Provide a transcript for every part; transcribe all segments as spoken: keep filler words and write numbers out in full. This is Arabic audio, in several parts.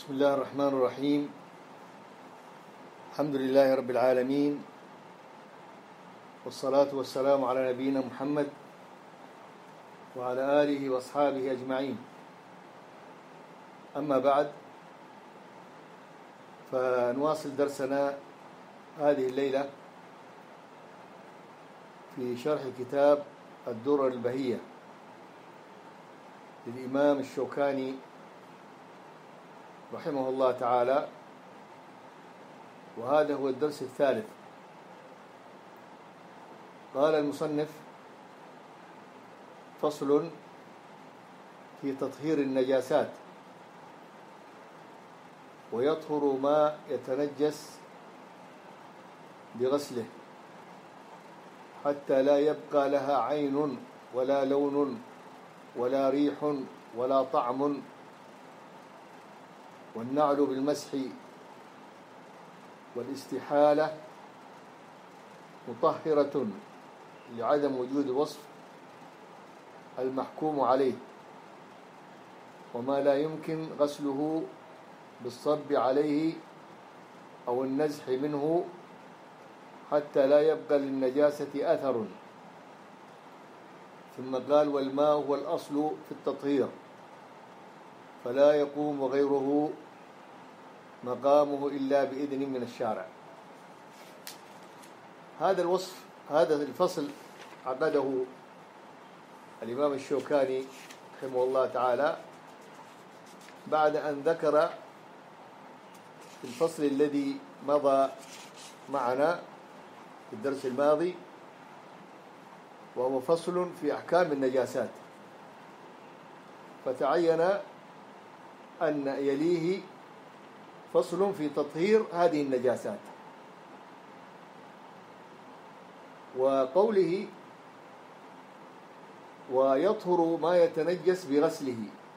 بسم الله الرحمن الرحيم. الحمد لله رب العالمين، والصلاة والسلام على نبينا محمد وعلى آله وأصحابه أجمعين. أما بعد، فنواصل درسنا هذه الليلة في شرح كتاب الدرر البهية للإمام الشوكاني رحمه الله تعالى، وهذا هو الدرس الثالث. قال المصنف: فصل في تطهير النجاسات، ويطهر ما يتنجس بغسله حتى لا يبقى لها عين ولا لون ولا ريح ولا طعم، والنعل بالمسح والاستحالة مطهرة لعدم وجود الوصف المحكوم عليه، وما لا يمكن غسله بالصب عليه أو النزح منه حتى لا يبقى للنجاسة أثر. ثم قال: والماء هو الأصل في التطهير، فلا يقوم غيره مقامه إلا بإذن من الشارع. هذا الوصف، هذا الفصل عقده الإمام الشوكاني رحمه الله تعالى بعد أن ذكر في الفصل الذي مضى معنا في الدرس الماضي، وهو فصل في أحكام النجاسات، فتعين أن يليه فصل في تطهير هذه النجاسات. وقوله: ويطهر ما يتنجس بغسله،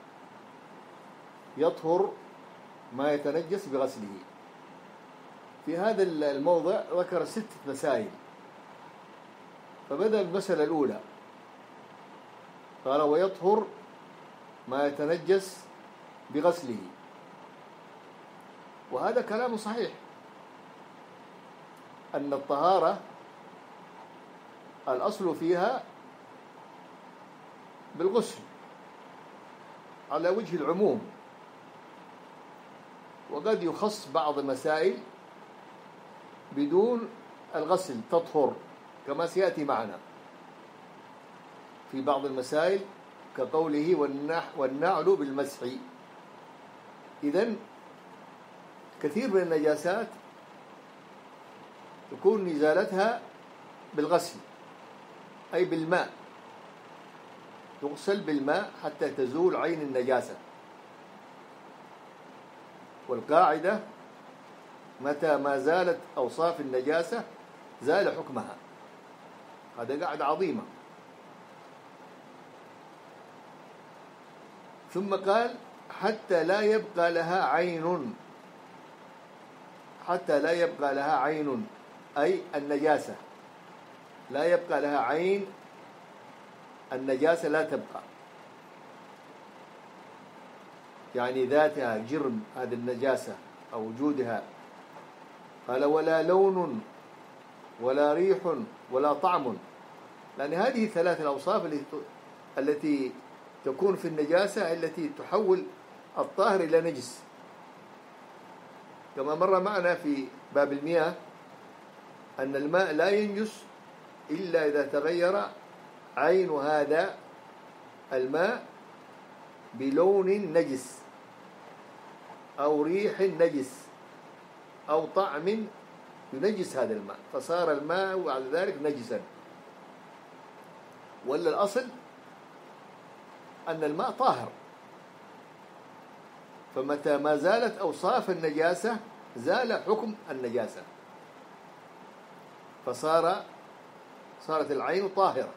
يطهر ما يتنجس بغسله، في هذا الموضع ذكر ستة مسائل، فبدأ المسألة الأولى قال: ويطهر ما يتنجس بغسله. وهذا كلام صحيح، أن الطهارة الأصل فيها بالغسل على وجه العموم، وقد يخص بعض المسائل بدون الغسل تطهر، كما سيأتي معنا في بعض المسائل كقوله: والنعل بالمسح. إذن كثير من النجاسات تكون إزالتها بالغسل، أي بالماء، تغسل بالماء حتى تزول عين النجاسة. والقاعدة: متى ما زالت أوصاف النجاسة زال حكمها. هذا قاعدة عظيمة. ثم قال: حتى لا يبقى لها عين، حتى لا يبقى لها عين، أي النجاسة لا يبقى لها عين، النجاسة لا تبقى، يعني ذاتها جرم هذه النجاسة أو وجودها. قال: ولا لون ولا ريح ولا طعم، لأن هذه ثلاث الأوصاف التي تكون في النجاسة التي تحول الطاهر إلى نجس، كما مر معنا في باب المياه أن الماء لا ينجس إلا إذا تغير عين هذا الماء بلون نجس أو ريح نجس أو طعم ينجس هذا الماء، فصار الماء بعد ذلك نجسا. ولا الأصل أن الماء طاهر، فمتى ما زالت أوصاف النجاسة زال حكم النجاسة، فصار صارت العين طاهرة.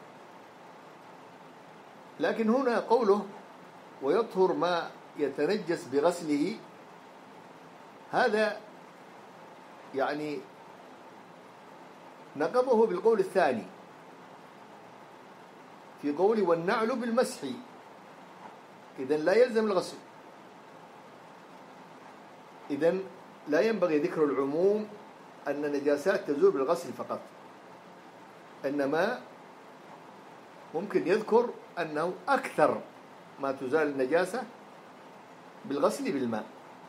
لكن هنا قوله: ويطهر ما يتنجس بغسله، هذا يعني نقضه بالقول الثاني في قوله: والنعل بالمسح، إذن لا يلزم الغسل. إذن لا ينبغي ذكر العموم أن النجاسات تزول بالغسل فقط، إنما ممكن يذكر أنه أكثر ما تزال النجاسة بالغسل بالماء.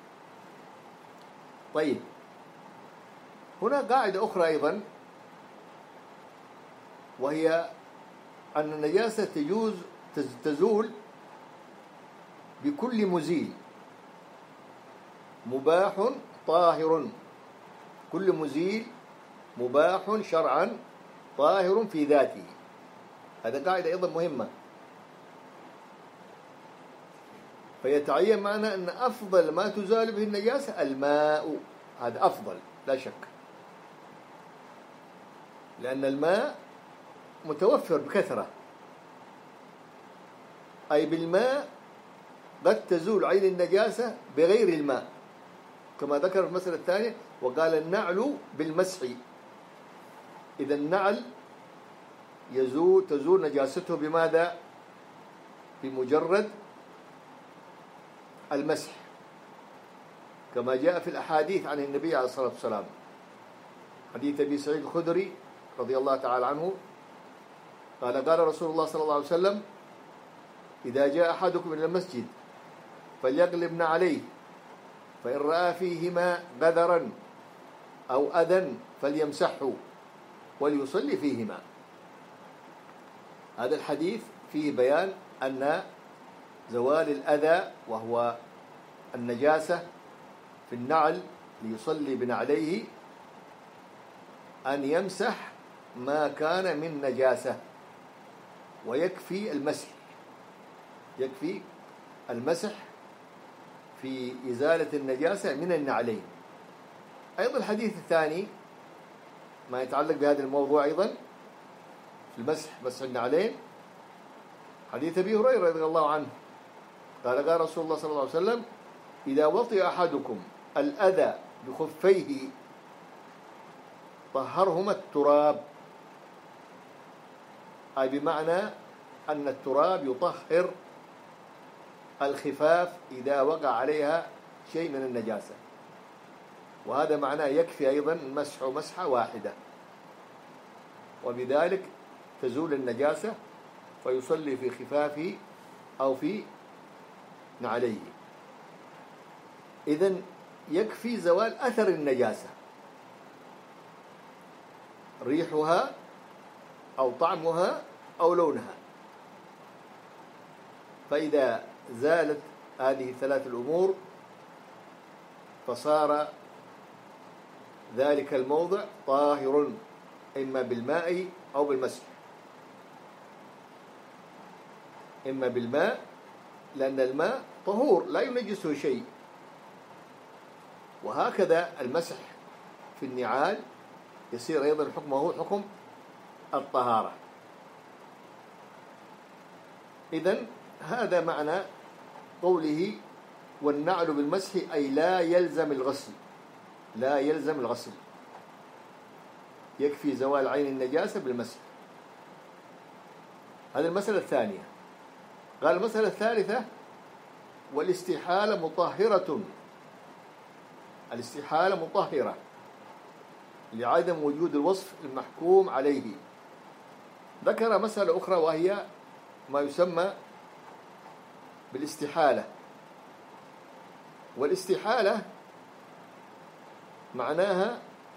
طيب، هنا قاعدة أخرى أيضا، وهي أن النجاسة تجوز تزول بكل مزيل مباح طاهر. كل مزيل مباح شرعا طاهر في ذاته. هذا قاعدة أيضا مهمة. فيتعين معنا أن أفضل ما تزال به النجاسة الماء، هذا أفضل لا شك، لأن الماء متوفر بكثرة، أي بالماء قد تزول عين النجاسة بغير الماء، كما ذكر في المسألة الثانية وقال النعل بالمسح. إذا النعل يزول تزول نجاسته بماذا؟ بمجرد المسح، كما جاء في الأحاديث عن النبي عليه الصلاة والسلام. حديث أبي سعيد الخدري رضي الله تعالى عنه قال قال رسول الله صلى الله عليه وسلم: إذا جاء أحدكم إلى المسجد فليقلبن عليه، فإن رأى فيهما قذرا أو أذى فليمسحه وليصلي فيهما. هذا الحديث فيه بيان أن زوال الأذى وهو النجاسة في النعل ليصلي بنعليه أن يمسح ما كان من نجاسة، ويكفي المسح، يكفي المسح في إزالة النجاسة من النعلين. أيضا الحديث الثاني ما يتعلق بهذا الموضوع أيضا في المسح، مسح النعلين، حديث أبي هريرة رضي الله عنه قال قال رسول الله صلى الله عليه وسلم: إذا وطئ أحدكم الأذى بخفيه طهرهما التراب، أي بمعنى أن التراب يطهر الخفاف إذا وقع عليها شيء من النجاسة، وهذا معناه يكفي أيضا مسح مسحة واحدة، وبذلك تزول النجاسة فيصلي في خفافه أو في نعليه. إذن يكفي زوال أثر النجاسة، ريحها أو طعمها أو لونها. فإذا زالت هذه الثلاث الأمور فصار ذلك الموضع طاهر، إما بالماء أو بالمسح. إما بالماء لأن الماء طهور لا ينجسه شيء، وهكذا المسح في النعال يصير أيضا حكمه حكم الطهارة. إذن هذا معنى قوله والنعل بالمسح، أي لا يلزم الغسل، لا يلزم الغسل، يكفي زوال عين النجاسة بالمسح. هذه المسألة الثانية. قال المسألة الثالثة: والاستحالة مطهرة. الاستحالة مطهرة لعدم وجود الوصف المحكوم عليه. ذكر مسألة أخرى وهي ما يسمى بالاستحالة. والاستحالة معناها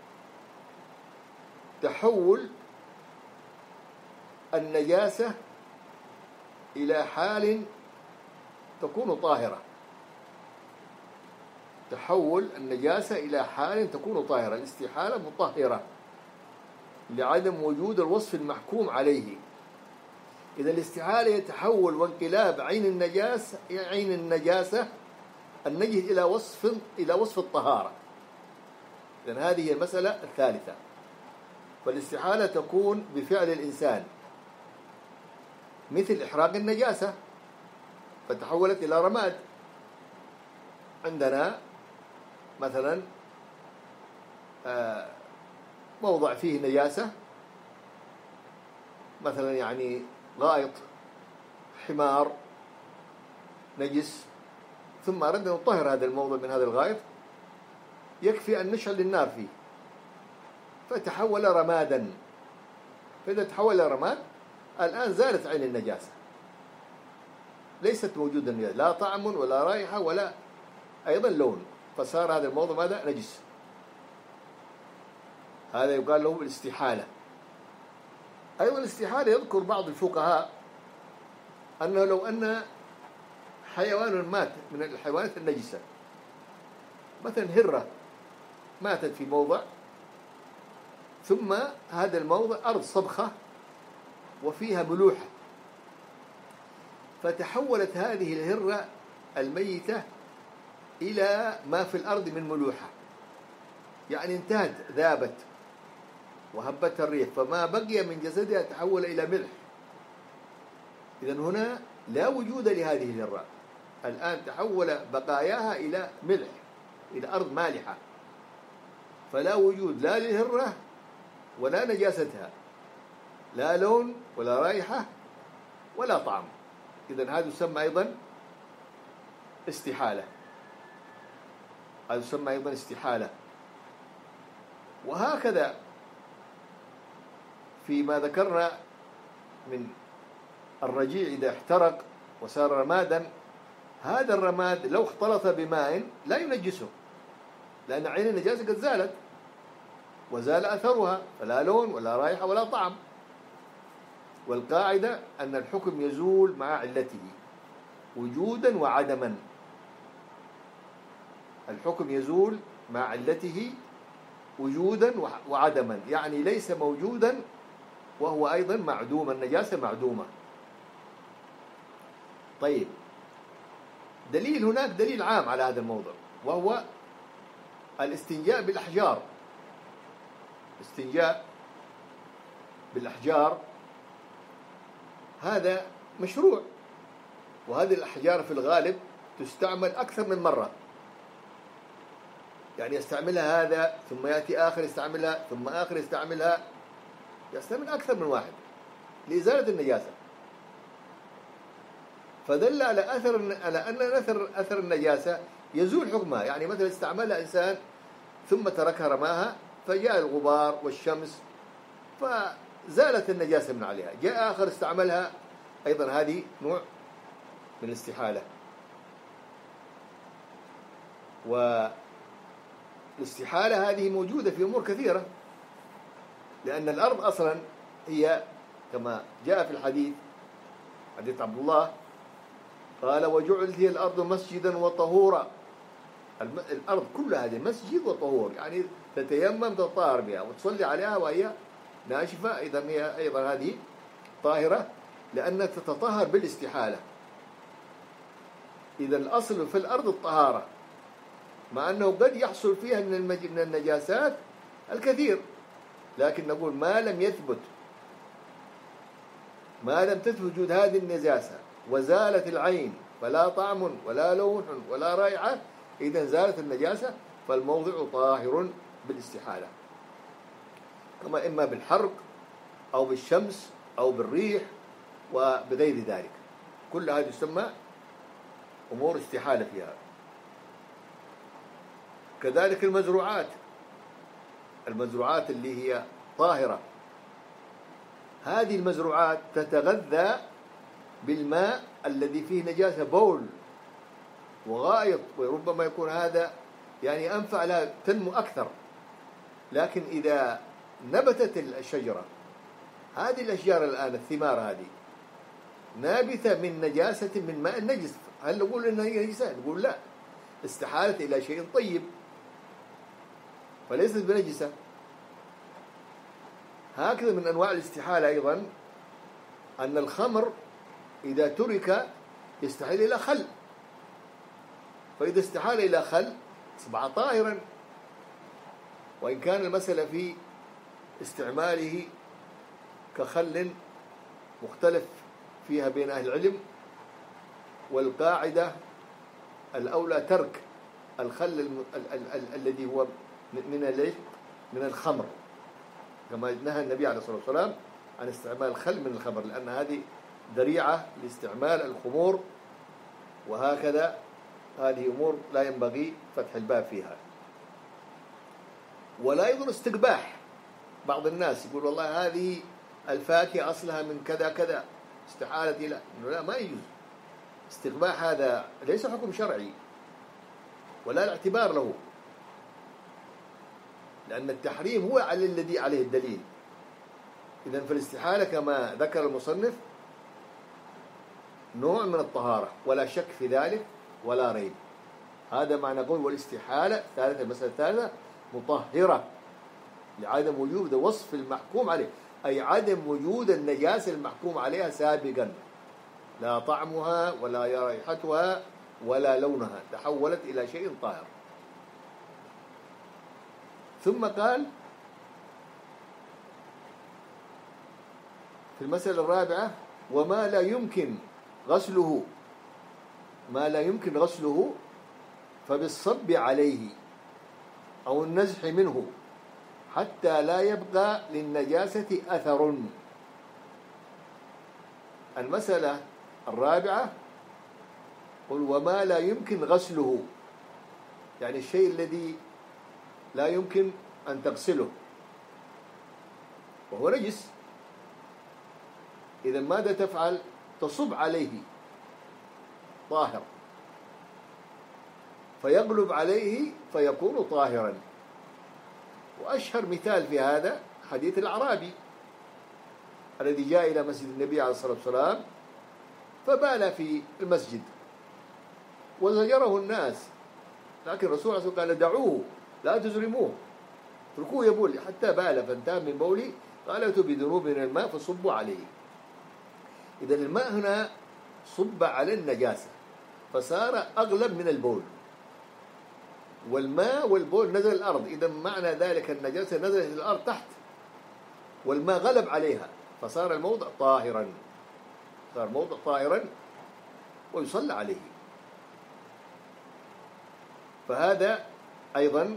تحول النجاسة إلى حال تكون طاهرة، تحول النجاسة إلى حال تكون طاهرة. الاستحالة مطهرة لعدم وجود الوصف المحكوم عليه. إذا الاستحالة يتحول وانقلاب عين النجاسة عين النجاسة النجس إلى وصف إلى وصف الطهارة. لأن هذه هي المسألة الثالثة. فالاستحالة تكون بفعل الإنسان، مثل إحراق النجاسة فتحولت إلى رماد. عندنا مثلا موضع فيه نجاسة، مثلا يعني غائط حمار نجس، ثم أردنا نطهر هذا الموضع من هذا الغائط، يكفي أن نشعل النار فيه فتحول رمادا. فإذا تحول رماد الآن زالت عين النجاسة، ليست موجودة لا طعم ولا رائحة ولا أيضا لون، فصار هذا الموضوع ماذا؟ نجس. هذا يقال له الاستحالة. أيضا الاستحالة يذكر بعض الفقهاء أنه لو أن حيوان مات من الحيوانات النجسة، مثلا هرة ماتت في موضع، ثم هذا الموضع أرض صبخة وفيها ملوحة، فتحولت هذه الهرة الميتة إلى ما في الأرض من ملوحة، يعني انتهت ذابت وهبتها الريح، فما بقي من جسدها تحول إلى ملح. إذن هنا لا وجود لهذه الهرة، الآن تحول بقاياها إلى ملح، إلى أرض مالحة، فلا وجود لا للهرة ولا نجاستها، لا لون ولا رائحة ولا طعم. إذن هذا يسمى أيضا استحالة، هذا يسمى أيضا استحالة. وهكذا فيما ذكرنا من الرجيع إذا احترق وصار رمادا، هذا الرماد لو اختلط بماء لا ينجسه، لأن عين النجاسة قد زالت وزال أثرها، فلا لون ولا رائحة ولا طعم. والقاعدة أن الحكم يزول مع علته وجودا وعدما، الحكم يزول مع علته وجودا وعدما، يعني ليس موجودا وهو أيضا معدوم، النجاسة معدومة. طيب، دليل هناك دليل عام على هذا الموضوع، وهو الاستنجاء بالأحجار. استنجاء بالأحجار هذا مشروع، وهذه الأحجار في الغالب تستعمل أكثر من مرة، يعني يستعملها هذا ثم يأتي آخر يستعملها ثم آخر يستعملها، يستعمل أكثر من واحد لإزالة النجاسة. فدل على أثر على أن أثر أثر النجاسة يزول حكمها، يعني مثلا استعملها إنسان ثم تركها رماها فجاء الغبار والشمس فزالت النجاسة من عليها، جاء آخر استعملها، أيضا هذه نوع من الاستحالة. والاستحالة هذه موجودة في أمور كثيرة، لأن الأرض أصلا هي كما جاء في الحديث، حديث عبد الله قال: وجعلت هي الأرض مسجدا وطهورا. الأرض كلها هذه مسجد وطهور، يعني تتيمم تطهر بها وتصلي عليها وهي ناشفة، إذا هي أيضا هذه طاهرة لأنها تتطهر بالاستحالة. إذا الأصل في الأرض الطهارة، مع أنه قد يحصل فيها من النجاسات الكثير، لكن نقول ما لم يثبت ما لم تثبت وجود هذه النجاسة وزالت العين فلا طعم ولا لون ولا رائحة، إذا زالت النجاسة فالموضع طاهر بالاستحالة، كما إما بالحرق أو بالشمس أو بالريح وبغير ذلك، كل هذا يسمى أمور استحالة فيها. كذلك المزروعات، المزروعات اللي هي طاهرة، هذه المزروعات تتغذى بالماء الذي فيه نجاسة، بول وغائط، وربما يكون هذا يعني أنفع لها تنمو أكثر. لكن إذا نبتت الشجرة، هذه الأشجار الآن الثمار هذه نابتة من نجاسة من ماء نجس، هل نقول إنها هي نجسة؟ نقول لا، استحالت إلى شيء طيب فليست بنجسة. هكذا من أنواع الاستحالة أيضا أن الخمر إذا ترك يستحيل إلى خل، فإذا استحال إلى خل أصبح طاهرا، وإن كان المسألة في استعماله كخل مختلف فيها بين أهل العلم، والقاعدة الأولى ترك الخل الذي هو من من الخمر، كما نهى النبي عليه الصلاة والسلام عن استعمال الخل من الخمر، لأن هذه ذريعة لاستعمال الخمور، وهكذا هذه أمور لا ينبغي فتح الباب فيها. ولا يظن استقباح. بعض الناس يقول والله هذه الفاكهة أصلها من كذا كذا، استحالة لا، إنه لا، ما يجوز استقباح. هذا ليس حكم شرعي ولا الاعتبار له، لأن التحريم هو على الذي عليه الدليل. إذن فالاستحالة كما ذكر المصنف نوع من الطهارة ولا شك في ذلك ولا ريب. هذا معنى قول والاستحالة ثالثة، المسألة الثالثة مطهرة لعدم وجود وصف المحكوم عليه، أي عدم وجود النجاسة المحكوم عليها سابقا، لا طعمها ولا رائحتها ولا لونها، تحولت إلى شيء طاهر. ثم قال في المسألة الرابعة وما لا يمكن غسله، ما لا يمكن غسله فبالصب عليه أو النزح منه حتى لا يبقى للنجاسة أثر. المسألة الرابعة قل وما لا يمكن غسله، يعني الشيء الذي لا يمكن أن تغسله وهو نجس، إذا ماذا تفعل؟ تصب عليه طاهر فيغلب عليه فيكون طاهرا. وأشهر مثال في هذا حديث الأعرابي الذي جاء إلى مسجد النبي عليه الصلاة والسلام فبال في المسجد وزجره الناس، لكن الرسول عليه الصلاة والسلام قال دعوه لا تزرموه، اتركوه يبول حتى بال فانتهى من بولي، قال اتوا بذنوب من الماء فصبوا عليه. إذا الماء هنا صب على النجاسة فصار أغلب من البول، والماء والبول نزل الأرض، إذا معنى ذلك النجاسة نزلت الأرض تحت والماء غلب عليها فصار الموضع طاهرا، صار موضع طاهرا ويصلى عليه. فهذا أيضا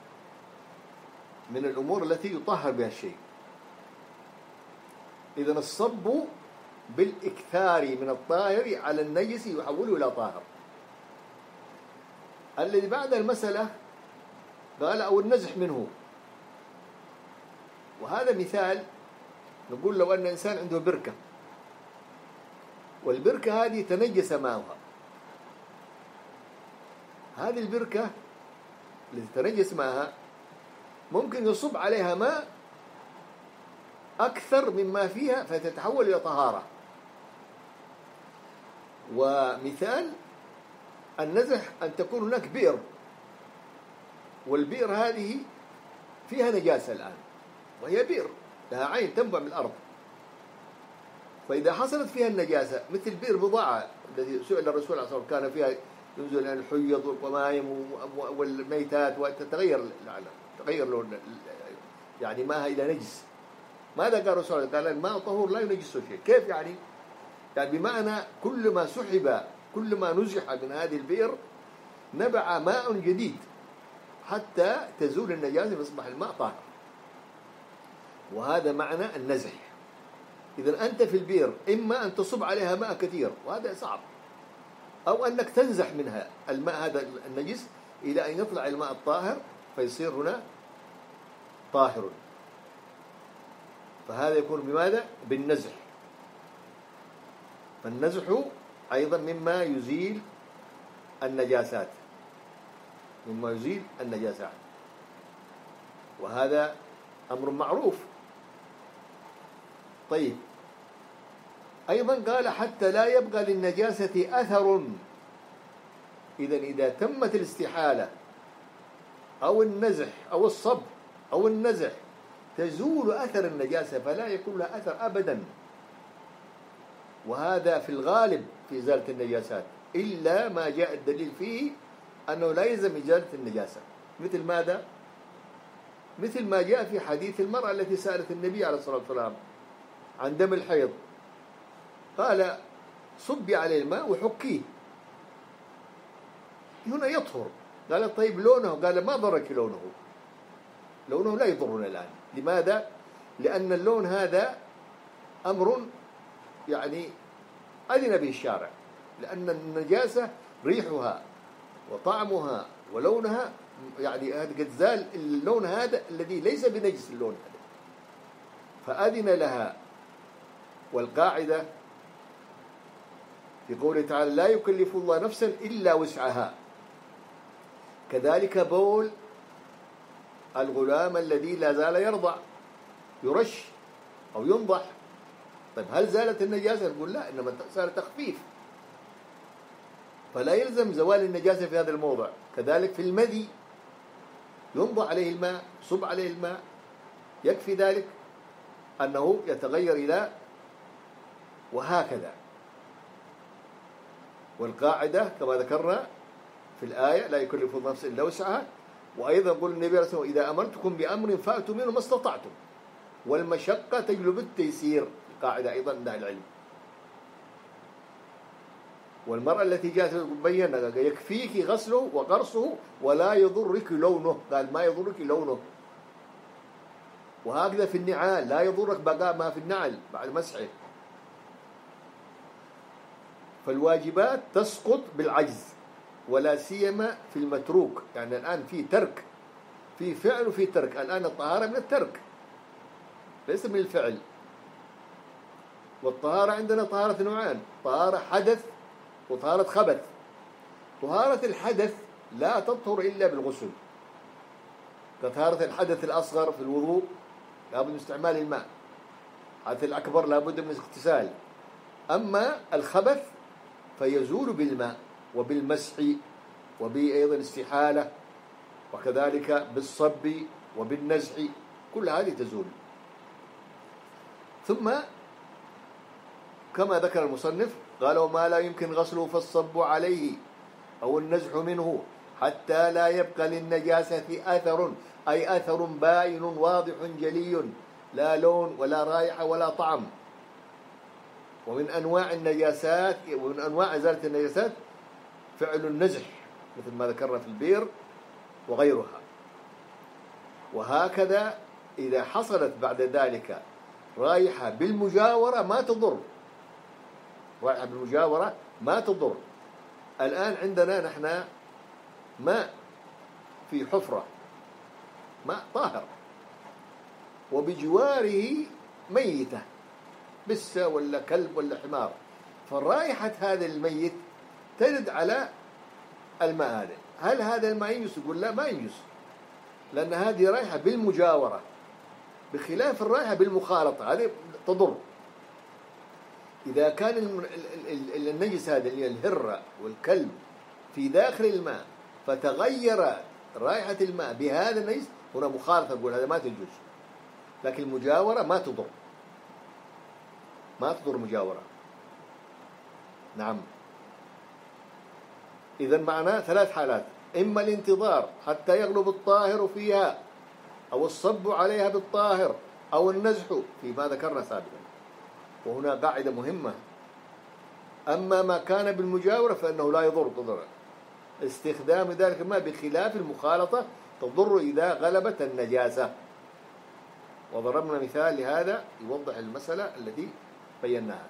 من الأمور التي يطهر بها الشيء. إذن الصب بالإكثار من الطاهر على النجس يحوله إلى طاهر. الذي بعد المسألة قال أو النزح منه، وهذا مثال نقول لو أن إنسان عنده بركة والبركة هذه تنجس ماؤها، هذه البركة التي تنجس ماءها ممكن يصب عليها ماء أكثر مما فيها فتتحول إلى طهارة. ومثال النزح أن تكون هناك بئر، والبئر هذه فيها نجاسة الآن وهي بئر لها عين تنبع من الأرض، فإذا حصلت فيها النجاسة مثل بئر بضاعة الذي سئل الرسول عليه الصلاة والسلام كان فيها ينزل الحيض والقمائم والميتات وتتغير تغير له يعني ماءها إلى نجس، ماذا قال الرسول؟ قال الماء طهور لا ينجسه شيء. كيف يعني؟ يعني بمعنى كل ما سحب كل ما نزح من هذه البئر نبع ماء جديد حتى تزول النجاسة فيصبح الماء طاهر، وهذا معنى النزح. إذا أنت في البئر إما أن تصب عليها ماء كثير وهذا صعب، أو أنك تنزح منها الماء هذا النجس إلى أن يطلع الماء الطاهر فيصير هنا طاهر، فهذا يكون بماذا؟ بالنزح. فالنزح أيضا مما يزيل النجاسات، مما يزيل النجاسات، وهذا أمر معروف. طيب أيضا قال حتى لا يبقى للنجاسة أثر، إذن إذا تمت الاستحالة أو النزح أو الصب أو النزح تزول أثر النجاسة فلا يكون لها أثر أبدا، وهذا في الغالب في إزالة النجاسات إلا ما جاء الدليل فيه أنه لا يلزم إزالة النجاسة. مثل ماذا؟ مثل ما جاء في حديث المرأة التي سألت النبي عليه الصلاة والسلام عن دم الحيض، قال صبي عليه الماء وحكيه هنا يطهر. قال طيب لونه؟ قال ما ضرك لونه، لونه لا يضرنا الآن. لماذا؟ لأن اللون هذا أمر يعني أذن به الشارع، لأن النجاسة ريحها وطعمها ولونها يعني هذا قد زال اللون هذا الذي ليس بنجس اللون هذا، فأذن لها. والقاعدة في قوله تعالى لا يكلف الله نفسا إلا وسعها. كذلك بول الغلام الذي لا زال يرضع يرش أو ينضح، طيب هل زالت النجاسة؟ نقول لا، إنما صار تخفيف، فلا يلزم زوال النجاسة في هذا الموضع. كذلك في المذي ينضح عليه الماء، صب عليه الماء، يكفي ذلك أنه يتغير إلى وهكذا. والقاعدة كما ذكرنا في الآية لا يكلف الله نفسا إلا وسعها. وأيضا يقول النبي عليه الصلاة والسلام إذا أمرتكم بأمر فأتوا منه ما استطعتم والمشقة تجلب التيسير، القاعدة أيضا عند العلم. والمرأة التي جاءت بينا يكفيك غسله وقرصه ولا يضرك لونه، قال ما يضرك لونه. وهكذا في النعال لا يضرك بقاء ما في النعل بعد مسحه. فالواجبات تسقط بالعجز، ولا سيما في المتروك. يعني الآن في ترك، في فعل وفي ترك. الآن الطهارة من الترك ليس من الفعل. والطهارة عندنا طهارة نوعان، طهارة حدث وطهارة خبث. طهارة الحدث لا تطهر إلا بالغسل، كطهارة الحدث الأصغر في الوضوء لابد من استعمال الماء، الحدث الأكبر لابد من الاغتسال. أما الخبث فيزول بالماء وبالمسح وبأيضا الاستحالة، وكذلك بالصب وبالنزع، كل هذه تزول. ثم كما ذكر المصنف قال وما لا يمكن غسله فالصب عليه أو النزح منه حتى لا يبقى للنجاسة أثر، أي أثر باين واضح جلي لا لون ولا رائحة ولا طعم. ومن أنواع النجاسات ومن أنواع إزالة النجاسات فعل النزح مثل ما ذكرنا في البير وغيرها. وهكذا إذا حصلت بعد ذلك رائحة بالمجاورة ما تضر، رائحة بالمجاورة ما تضر. الآن عندنا نحن ماء في حفرة، ماء طاهر، وبجواره ميتة بسة ولا كلب ولا حمار، فرائحة هذا الميت ترد على الماء هذا. هل هذا الماء ينجس؟ يقول لا ما ينجس، لأن هذه رائحة بالمجاورة، بخلاف الرائحة بالمخالطة هذه تضر. إذا كان النجس هذا اللي الهرة والكلب في داخل الماء فتغير رائحة الماء بهذا النجس، هنا مخالطة، نقول هذا ما تجوز. لكن المجاورة ما تضر، ما تضر مجاورة. نعم. إذن معناه ثلاث حالات: إما الانتظار حتى يغلب الطاهر فيها، أو الصب عليها بالطاهر، أو النزح فيما ذكرنا سابقا. وهنا قاعدة مهمة: أما ما كان بالمجاورة فإنه لا يضر تضر استخدام ذلك الماء، بخلاف المخالطة تضر إذا غلبت النجاسة. وضربنا مثال لهذا يوضح المسألة التي بيناها.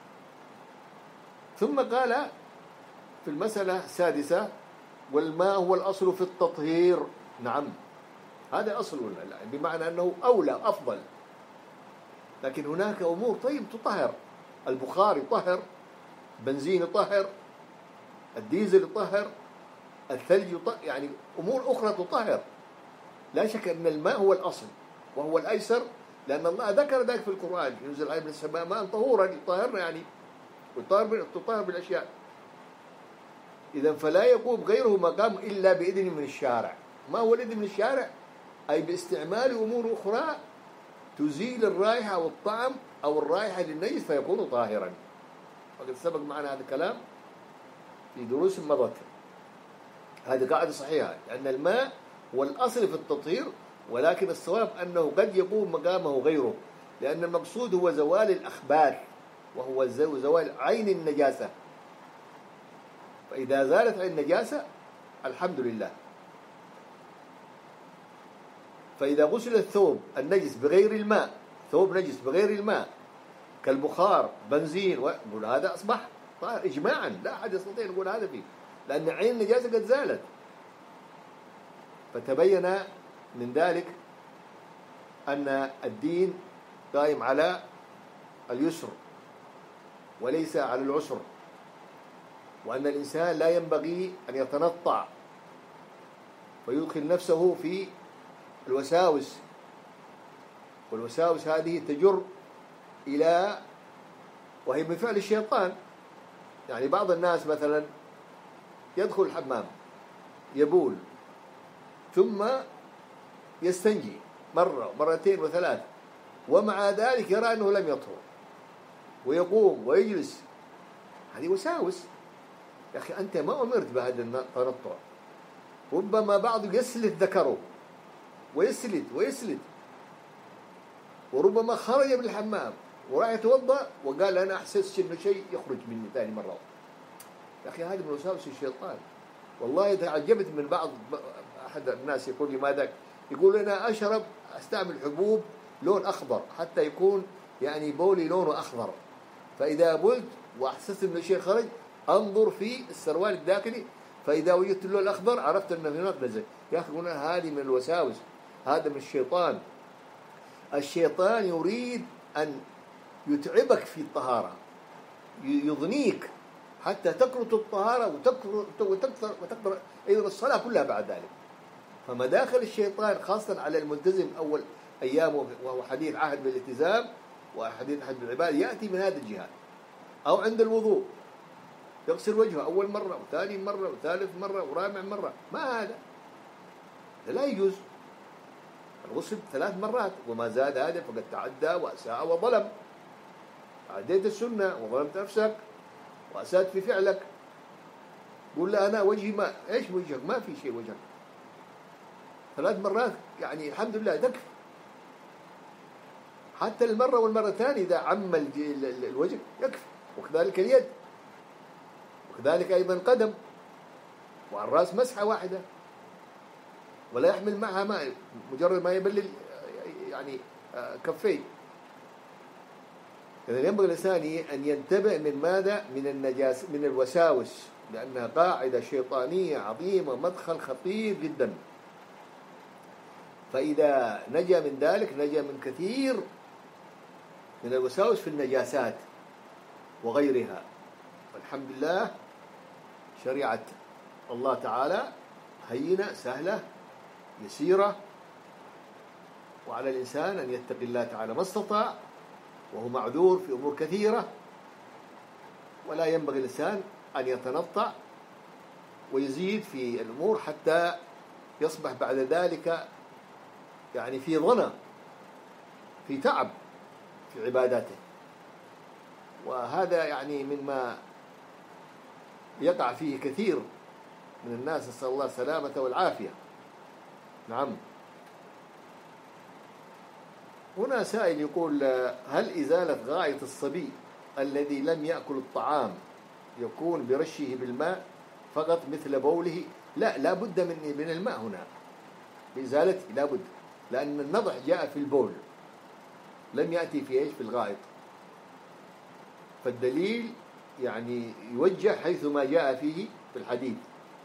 ثم قال في المسألة السادسة: والماء هو الأصل في التطهير. نعم، هذا أصل، بمعنى أنه أولى أفضل. لكن هناك أمور طيب تطهر، البخار يطهر، بنزين يطهر، الديزل يطهر، الثلج يطهر، يعني أمور أخرى تطهر. لا شك أن الماء هو الأصل وهو الأيسر، لأن الله ذكر ذلك في القرآن: ينزل عليه من السماء ماء طهورا، يطهرنا يعني وتطهر بالأشياء. إذن فلا يقوم غيره مقام إلا بإذن من الشارع. ما هو الإذن من الشارع؟ أي باستعمال أمور أخرى تزيل الرائحة أو الطعم أو الرائحة للنجس فيكون طاهرا. وقد سبق معنا هذا الكلام في دروس مضت. هذه قاعدة صحيحة، لأن الماء هو الأصل في التطهير، ولكن الصواب أنه قد يقوم مقامه غيره، لأن المقصود هو زوال الأخبار، وهو زوال عين النجاسة. فإذا زالت عين النجاسة الحمد لله. فإذا غسل الثوب النجس بغير الماء، ثوب نجس بغير الماء كالبخار، بنزين، ونقول هذا أصبح طاهر إجماعا، لا أحد يستطيع يقول هذا فيه، لأن عين النجاسة قد زالت. فتبين من ذلك أن الدين قائم على اليسر وليس على العسر، وأن الإنسان لا ينبغي أن يتنطع ويدخل نفسه في الوساوس، والوساوس هذه تجر إلى، وهي من فعل الشيطان. يعني بعض الناس مثلا يدخل الحمام يبول ثم يستنجي مرة ومرتين وثلاث، ومع ذلك يرى أنه لم يطهر ويقوم ويجلس. هذه وساوس. يا أخي أنت ما أمرت بهذا التنطع. ربما بعض يسلت ذكره ويسلت ويسلت، وربما خرج من الحمام وراح يتوضأ وقال أنا أحسس إنه شيء يخرج مني ثاني مرة. يا أخي هذه من وساوس الشيطان. والله تعجبت من بعض أحد الناس يقول لي ماذا؟ يقول أنا أشرب أستعمل حبوب لون أخضر حتى يكون يعني بولي لونه أخضر، فإذا بلت وأحسست إنه شيء خرج أنظر في السروال الداخلي، فإذا وجدت اللون الأخضر عرفت أنه هناك نزل. يا أخي قلنا هذه من الوساوس، هذا من الشيطان. الشيطان يريد أن يتعبك في الطهارة، يضنيك حتى تكرت الطهارة وتكثر وتكثر وتكثر أيضا الصلاة كلها بعد ذلك. فمداخل الشيطان خاصة على الملتزم أول أيامه وهو حديث عهد بالالتزام وحديث عهد بالعبادة يأتي من هذه الجهات. أو عند الوضوء يغسل وجهه أول مرة وثاني مرة وثالث مرة ورابع مرة، ما هذا لا يجوز. الغسل ثلاث مرات وما زاد هذا فقد تعدى وأساء وظلم. عديت السنة وظلمت نفسك وأسأت في فعلك. قول لا أنا وجهي ما إيش وجهك؟ ما في شيء وجهك. ثلاث مرات يعني الحمد لله تكفي. حتى المرة والمرة الثانية إذا عم الوجه يكفي. وكذلك اليد، وكذلك أيضا قدم، وعلى الرأس مسحة واحدة ولا يحمل معها ماء، مجرد ما يبلل يعني كفيه. إذا ينبغي الإنسان أن ينتبه من ماذا؟ من النجاس، من الوساوس، لأنها قاعدة شيطانية عظيمة، مدخل خطير جدا. فإذا نجا من ذلك نجا من كثير من الوساوس في النجاسات وغيرها. والحمد لله شريعة الله تعالى هينة سهلة يسيرة، وعلى الإنسان أن يتقي الله تعالى ما استطاع، وهو معذور في أمور كثيرة. ولا ينبغي الإنسان أن يتنطع ويزيد في الأمور حتى يصبح بعد ذلك يعني في ظنى، في تعب في عباداته. وهذا يعني مما يقع فيه كثير من الناس، نسأل الله السلامة والعافية. نعم. هنا سائل يقول هل إزالة غائط الصبي الذي لم يأكل الطعام يكون برشه بالماء فقط مثل بوله؟ لا، لا بد من من الماء هنا بإزالته، لا بد، لأن النضح جاء في البول لم يأتي في إيش؟ في الغائط. فالدليل يعني يوجه حيث ما جاء فيه في الحديث.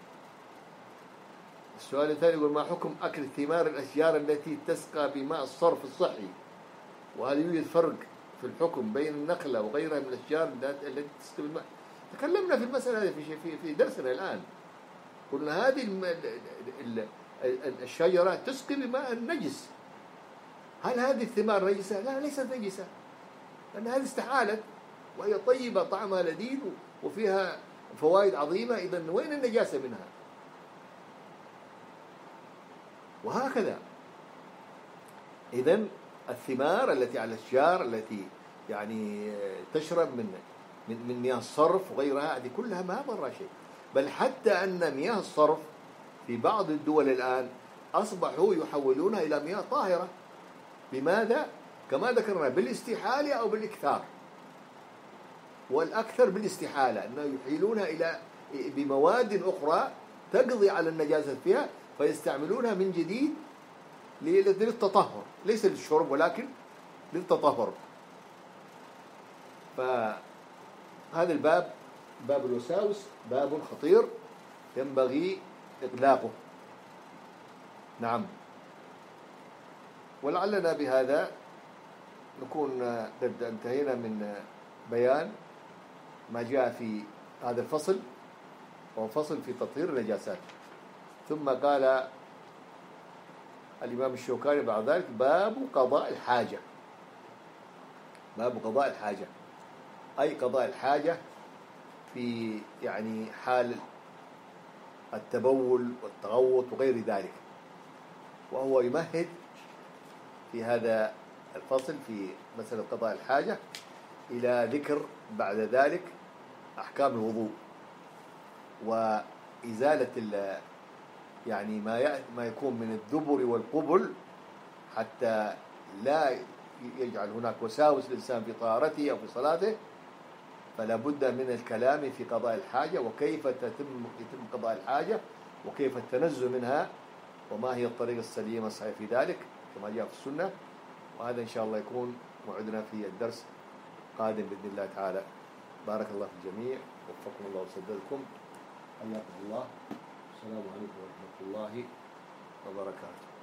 السؤال الثاني يقول ما حكم أكل ثمار الأشجار التي تسقى بماء الصرف الصحي؟ وهل يوجد فرق في الحكم بين النخلة وغيرها من الأشجار التي تسقى بالماء؟ تكلمنا في المسألة هذه في في درسنا الآن. قلنا هذه الشجرة تسقي بماء نجس. هل هذه الثمار نجسة؟ لا، ليست نجسة، لأن هذه استحالت وهي طيبة طعمها لذيذ وفيها فوائد عظيمة. إذن وين النجاسة منها؟ وهكذا. إذن الثمار التي على الأشجار التي يعني تشرب من من من مياه الصرف وغيرها هذه كلها ما ضر شيء. بل حتى أن مياه الصرف في بعض الدول الآن أصبحوا يحولونها إلى مياه طاهرة. بماذا؟ كما ذكرنا بالاستحالة أو بالإكثار، والأكثر بالاستحالة، أنه يحيلونها إلى بمواد أخرى تقضي على النجاسة فيها فيستعملونها من جديد للتطهر، ليس للشرب ولكن للتطهر. فهذا الباب باب الوساوس باب خطير ينبغي إغلاقه. نعم. ولعلنا بهذا نكون قد انتهينا من بيان ما جاء في هذا الفصل، وهو فصل في تطهير النجاسات. ثم قال الإمام الشوكاني بعد ذلك: باب قضاء الحاجة. باب قضاء الحاجة أي قضاء الحاجة في يعني حال التبول والتغوط وغير ذلك. وهو يمهد في هذا الفصل في مسألة قضاء الحاجة إلى ذكر بعد ذلك أحكام الوضوء وإزالة يعني ما ما يكون من الدبر والقبل، حتى لا يجعل هناك وساوس الإنسان في طهارته أو في صلاته. فلا بد من الكلام في قضاء الحاجة، وكيف تتم يتم قضاء الحاجة، وكيف التنزه منها، وما هي الطريقة السليمة الصحيحة في ذلك كما جاء في السنة. وهذا إن شاء الله يكون موعدنا في الدرس قادم بإذن الله تعالى. بارك الله في الجميع، وفقكم الله وسددكم، حياكم الله. السلام عليكم ورحمة الله وبركاته.